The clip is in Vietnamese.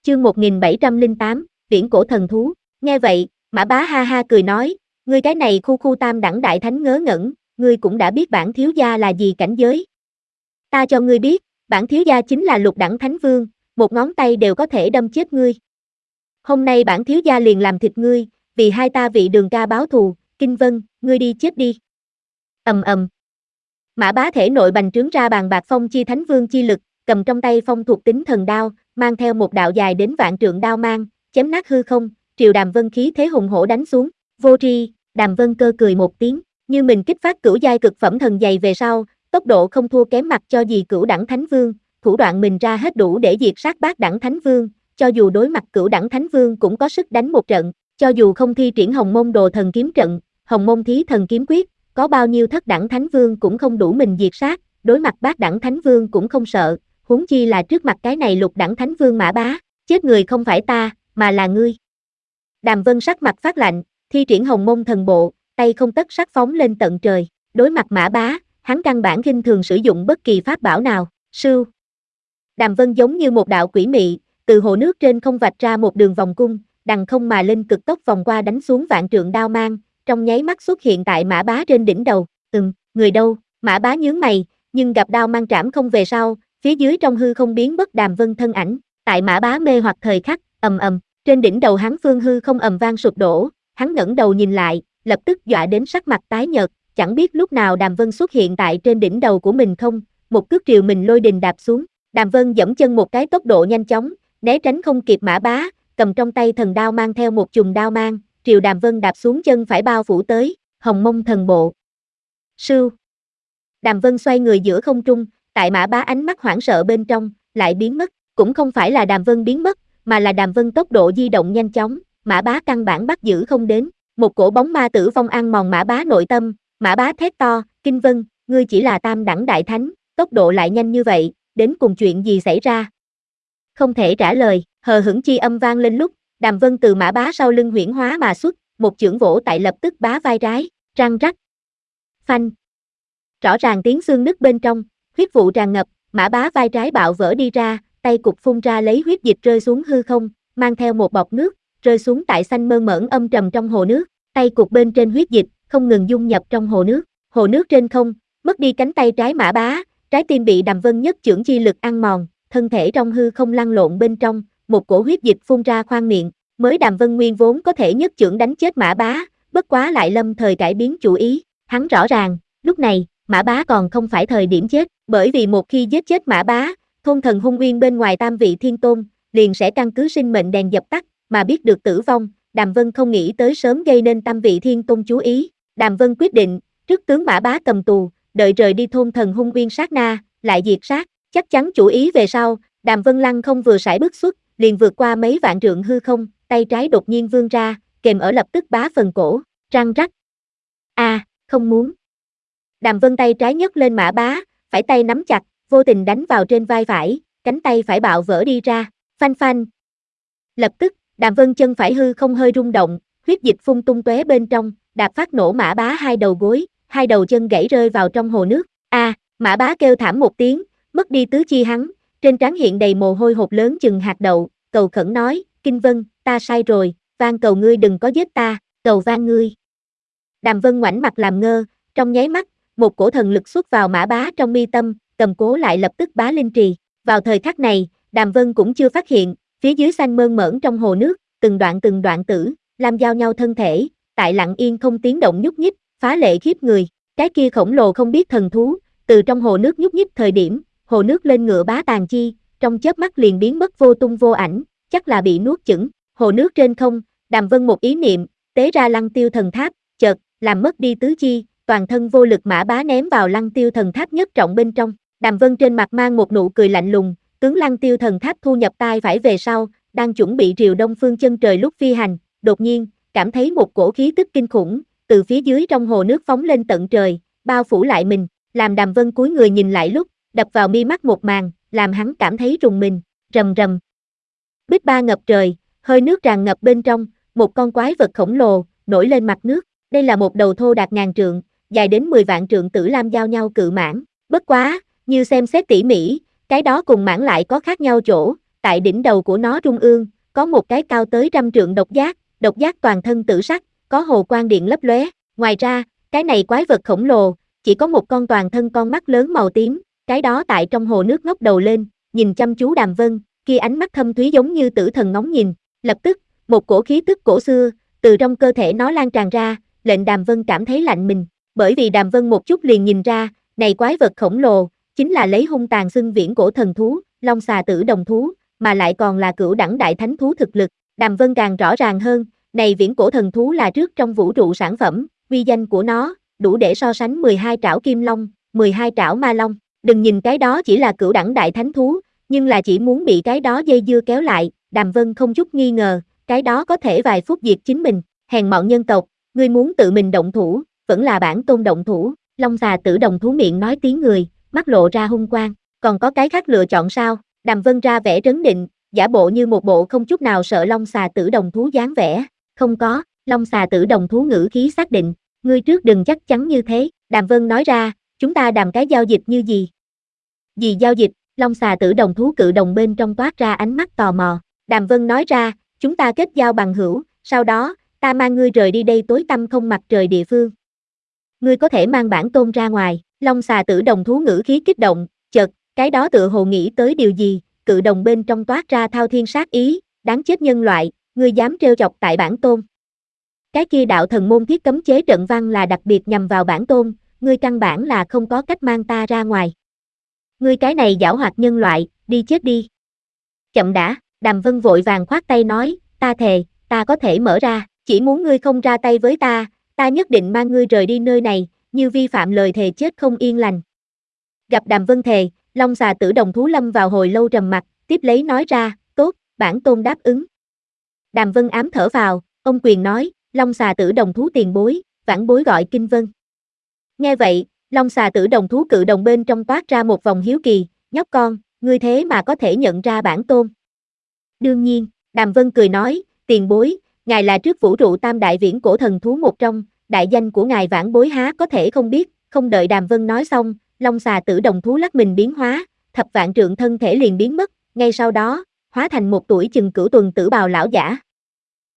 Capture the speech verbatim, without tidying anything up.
Chương một nghìn bảy trăm lẻ tám, viễn cổ thần thú. Nghe vậy, Mã Bá ha ha cười nói, ngươi cái này khu khu tam đẳng đại thánh ngớ ngẩn, ngươi cũng đã biết bản thiếu gia là gì cảnh giới. Ta cho ngươi biết, bản thiếu gia chính là lục đẳng thánh vương, một ngón tay đều có thể đâm chết ngươi. Hôm nay bản thiếu gia liền làm thịt ngươi, vì hai ta vị Đường ca báo thù, Kinh Vân, ngươi đi chết đi. Ầm ầm. Mã Bá thể nội bành trướng ra bàn bạc phong chi thánh vương chi lực, cầm trong tay phong thuộc tính thần đao, mang theo một đạo dài đến vạn trượng đao mang, chém nát hư không, triều Đàm Vân khí thế hùng hổ đánh xuống. Vô tri, Đàm Vân cơ cười một tiếng, như mình kích phát cửu giai cực phẩm thần dày về sau, tốc độ không thua kém mặt cho gì cửu đẳng thánh vương, thủ đoạn mình ra hết đủ để diệt sát bát đẳng thánh vương, cho dù đối mặt cửu đẳng thánh vương cũng có sức đánh một trận, cho dù không thi triển Hồng Môn Đồ Thần kiếm trận, Hồng Môn Thí Thần kiếm quyết, có bao nhiêu thất đẳng thánh vương cũng không đủ mình diệt sát, đối mặt bát đẳng thánh vương cũng không sợ, huống chi là trước mặt cái này lục đẳng thánh vương Mã Bá, chết người không phải ta, mà là ngươi. Đàm Vân sắc mặt phát lạnh, thi triển Hồng Môn thần bộ, tay không tất sắc phóng lên tận trời, đối mặt Mã Bá, hắn căn bản khinh thường sử dụng bất kỳ pháp bảo nào. Sưu. Đàm Vân giống như một đạo quỷ mị, từ hồ nước trên không vạch ra một đường vòng cung, đằng không mà lên cực tốc vòng qua đánh xuống vạn trượng đao mang, trong nháy mắt xuất hiện tại Mã Bá trên đỉnh đầu. Ừm, người đâu? Mã Bá nhướng mày, nhưng gặp đao mang trảm không về sau, phía dưới trong hư không biến mất Đàm Vân thân ảnh, tại Mã Bá mê hoặc thời khắc, ầm ầm, trên đỉnh đầu hắn phương hư không ầm vang sụp đổ, hắn ngẩng đầu nhìn lại, lập tức dọa đến sắc mặt tái nhợt, chẳng biết lúc nào Đàm Vân xuất hiện tại trên đỉnh đầu của mình không, một cước triều mình lôi đình đạp xuống. Đàm Vân giẫm chân một cái tốc độ nhanh chóng, né tránh không kịp Mã Bá, cầm trong tay thần đao mang theo một chùm đao mang, triều Đàm Vân đạp xuống chân phải bao phủ tới, Hồng Mông thần bộ. Sưu. Đàm Vân xoay người giữa không trung, tại Mã Bá ánh mắt hoảng sợ bên trong, lại biến mất, cũng không phải là Đàm Vân biến mất, mà là Đàm Vân tốc độ di động nhanh chóng, Mã Bá căn bản bắt giữ không đến, một cổ bóng ma tử vong ăn mòn Mã Bá nội tâm, Mã Bá thét to, Kinh Vân, ngươi chỉ là tam đẳng đại thánh, tốc độ lại nhanh như vậy, đến cùng chuyện gì xảy ra? Không thể trả lời, hờ hững chi âm vang lên lúc, Đàm Vân từ Mã Bá sau lưng huyễn hóa mà xuất, một chưởng vỗ tại lập tức Bá vai trái, răng rắc. Phanh. Rõ ràng tiếng xương nứt bên trong, huyết vụ tràn ngập, Mã Bá vai trái bạo vỡ đi ra, tay cục phun ra lấy huyết dịch rơi xuống hư không, mang theo một bọt nước, rơi xuống tại xanh mơn mởn âm trầm trong hồ nước, tay cục bên trên huyết dịch, không ngừng dung nhập trong hồ nước, hồ nước trên không, mất đi cánh tay trái Mã Bá, trái tim bị Đàm Vân nhất chưởng chi lực ăn mòn, thân thể trong hư không lăn lộn bên trong, một cổ huyết dịch phun ra khoang miệng, mới Đàm Vân nguyên vốn có thể nhất chưởng đánh chết Mã Bá, bất quá lại lâm thời cải biến chủ ý, hắn rõ ràng, lúc này, Mã Bá còn không phải thời điểm chết, bởi vì một khi giết chết Mã Bá, thôn thần hung uyên bên ngoài tam vị thiên tôn, liền sẽ căn cứ sinh mệnh đèn dập tắt, mà biết được tử vong, Đàm Vân không nghĩ tới sớm gây nên tam vị thiên tôn chú ý, Đàm Vân quyết định, trước tướng Mã Bá cầm tù, đợi rời đi thôn thần hung uyên sát na, lại diệt sát, chắc chắn chủ ý về sau, Đàm Vân Lăng không vừa sải bước xuất, liền vượt qua mấy vạn trượng hư không, tay trái đột nhiên vươn ra, kèm ở lập tức Bá phần cổ, răng rắc. A, à, không muốn. Đàm Vân tay trái nhấc lên Mã Bá, phải tay nắm chặt, vô tình đánh vào trên vai phải, cánh tay phải bạo vỡ đi ra, phanh phanh. Lập tức, Đàm Vân chân phải hư không hơi rung động, huyết dịch phun tung tóe bên trong, đạp phát nổ Mã Bá hai đầu gối, hai đầu chân gãy rơi vào trong hồ nước. A, à, Mã Bá kêu thảm một tiếng, mất đi tứ chi hắn, trên trán hiện đầy mồ hôi hột lớn chừng hạt đậu, cầu khẩn nói, Kinh Vân, ta sai rồi, van cầu ngươi đừng có giết ta, cầu van ngươi. Đàm Vân ngoảnh mặt làm ngơ, trong nháy mắt, một cổ thần lực xuất vào Mã Bá trong mi tâm, cầm cố lại lập tức Bá linh trì. Vào thời khắc này, Đàm Vân cũng chưa phát hiện, phía dưới xanh mơn mởn trong hồ nước, từng đoạn từng đoạn tử, làm giao nhau thân thể, tại lặng yên không tiếng động nhúc nhích, phá lệ khiếp người. Cái kia khổng lồ không biết thần thú, từ trong hồ nước nhúc nhích thời điểm, hồ nước lên ngựa Bá tàn chi, trong chớp mắt liền biến mất vô tung vô ảnh, chắc là bị nuốt chửng. Hồ nước trên không, Đàm Vân một ý niệm, tế ra Lăng Tiêu thần tháp, chợt làm mất đi tứ chi, toàn thân vô lực Mã Bá ném vào Lăng Tiêu thần tháp nhất trọng bên trong. Đàm Vân trên mặt mang một nụ cười lạnh lùng, tướng Lăng Tiêu thần tháp thu nhập tai phải về sau, đang chuẩn bị triều đông phương chân trời lúc phi hành, đột nhiên, cảm thấy một cổ khí tức kinh khủng, từ phía dưới trong hồ nước phóng lên tận trời, bao phủ lại mình, làm Đàm Vân cúi người nhìn lại lúc, đập vào mi mắt một màn, làm hắn cảm thấy rùng mình, rầm rầm. Bích ba ngập trời, hơi nước tràn ngập bên trong, một con quái vật khổng lồ, nổi lên mặt nước, đây là một đầu thô đạt ngàn trượng, dài đến mười vạn trượng tử lam giao nhau cự mãng, bất quá, như xem xét tỉ mỉ, cái đó cùng mãng lại có khác nhau chỗ, tại đỉnh đầu của nó trung ương, có một cái cao tới trăm trượng độc giác, độc giác toàn thân tử sắc, có hồ quang điện lấp lóe. Ngoài ra, cái này quái vật khổng lồ, chỉ có một con toàn thân con mắt lớn màu tím, cái đó tại trong hồ nước ngóc đầu lên, nhìn chăm chú Đàm Vân, kia ánh mắt thâm thúy giống như tử thần ngóng nhìn. Lập tức, một cổ khí tức cổ xưa, từ trong cơ thể nó lan tràn ra, lệnh Đàm Vân cảm thấy lạnh mình, bởi vì Đàm Vân một chút liền nhìn ra, này quái vật khổng lồ, chính là lấy hung tàn xưng viễn cổ thần thú, long xà tử đồng thú, mà lại còn là cửu đẳng đại thánh thú thực lực. Đàm Vân càng rõ ràng hơn, này viễn cổ thần thú là trước trong vũ trụ sản phẩm, uy danh của nó, đủ để so sánh mười hai trảo kim long, mười hai trảo ma long. Đừng nhìn cái đó chỉ là cửu đẳng đại thánh thú, nhưng là chỉ muốn bị cái đó dây dưa kéo lại, Đàm Vân không chút nghi ngờ, cái đó có thể vài phút diệt chính mình. Hèn mọn nhân tộc, ngươi muốn tự mình động thủ, vẫn là bản tôn động thủ. Long xà tử đồng thú miệng nói tiếng người, mắt lộ ra hung quang, còn có cái khác lựa chọn sao? Đàm Vân ra vẻ trấn định, giả bộ như một bộ không chút nào sợ long xà tử đồng thú dáng vẻ. Không có, long xà tử đồng thú ngữ khí xác định, ngươi trước đừng chắc chắn như thế. Đàm Vân nói ra, chúng ta đàm cái giao dịch như gì? Gì giao dịch? Long xà tử đồng thú cự đồng bên trong toát ra ánh mắt tò mò. Đàm Vân nói ra, chúng ta kết giao bằng hữu, sau đó, ta mang ngươi rời đi đây tối tăm không mặt trời địa phương. Ngươi có thể mang bản tôn ra ngoài. Long xà tử đồng thú ngữ khí kích động, chợt, cái đó tựa hồ nghĩ tới điều gì, cự đồng bên trong toát ra thao thiên sát ý, đáng chết nhân loại, ngươi dám trêu chọc tại bản tôn. Cái kia đạo thần môn thiết cấm chế trận văn là đặc biệt nhằm vào bản tôn, ngươi căn bản là không có cách mang ta ra ngoài. Ngươi cái này giảo hoạt nhân loại, đi chết đi. Chậm đã, Đàm Vân vội vàng khoát tay nói, ta thề, ta có thể mở ra, chỉ muốn ngươi không ra tay với ta, ta nhất định mang ngươi rời đi nơi này, như vi phạm lời thề chết không yên lành. Gặp Đàm Vân thề, long xà tử đồng thú lâm vào hồi lâu trầm mặc, tiếp lấy nói ra, tốt, bản tôn đáp ứng. Đàm Vân ám thở vào, ông quyền nói, long xà tử đồng thú tiền bối, vãn bối gọi Kinh Vân. Nghe vậy, long xà tử đồng thú cự đồng bên trong toát ra một vòng hiếu kỳ, nhóc con, ngươi thế mà có thể nhận ra bản tôn. Đương nhiên, Đàm Vân cười nói, tiền bối, ngài là trước vũ trụ tam đại viễn cổ thần thú một trong, đại danh của ngài vãn bối há có thể không biết. Không đợi Đàm Vân nói xong, long xà tử đồng thú lắc mình biến hóa, thập vạn trượng thân thể liền biến mất, ngay sau đó, hóa thành một tuổi chừng cửu tuần tử bào lão giả.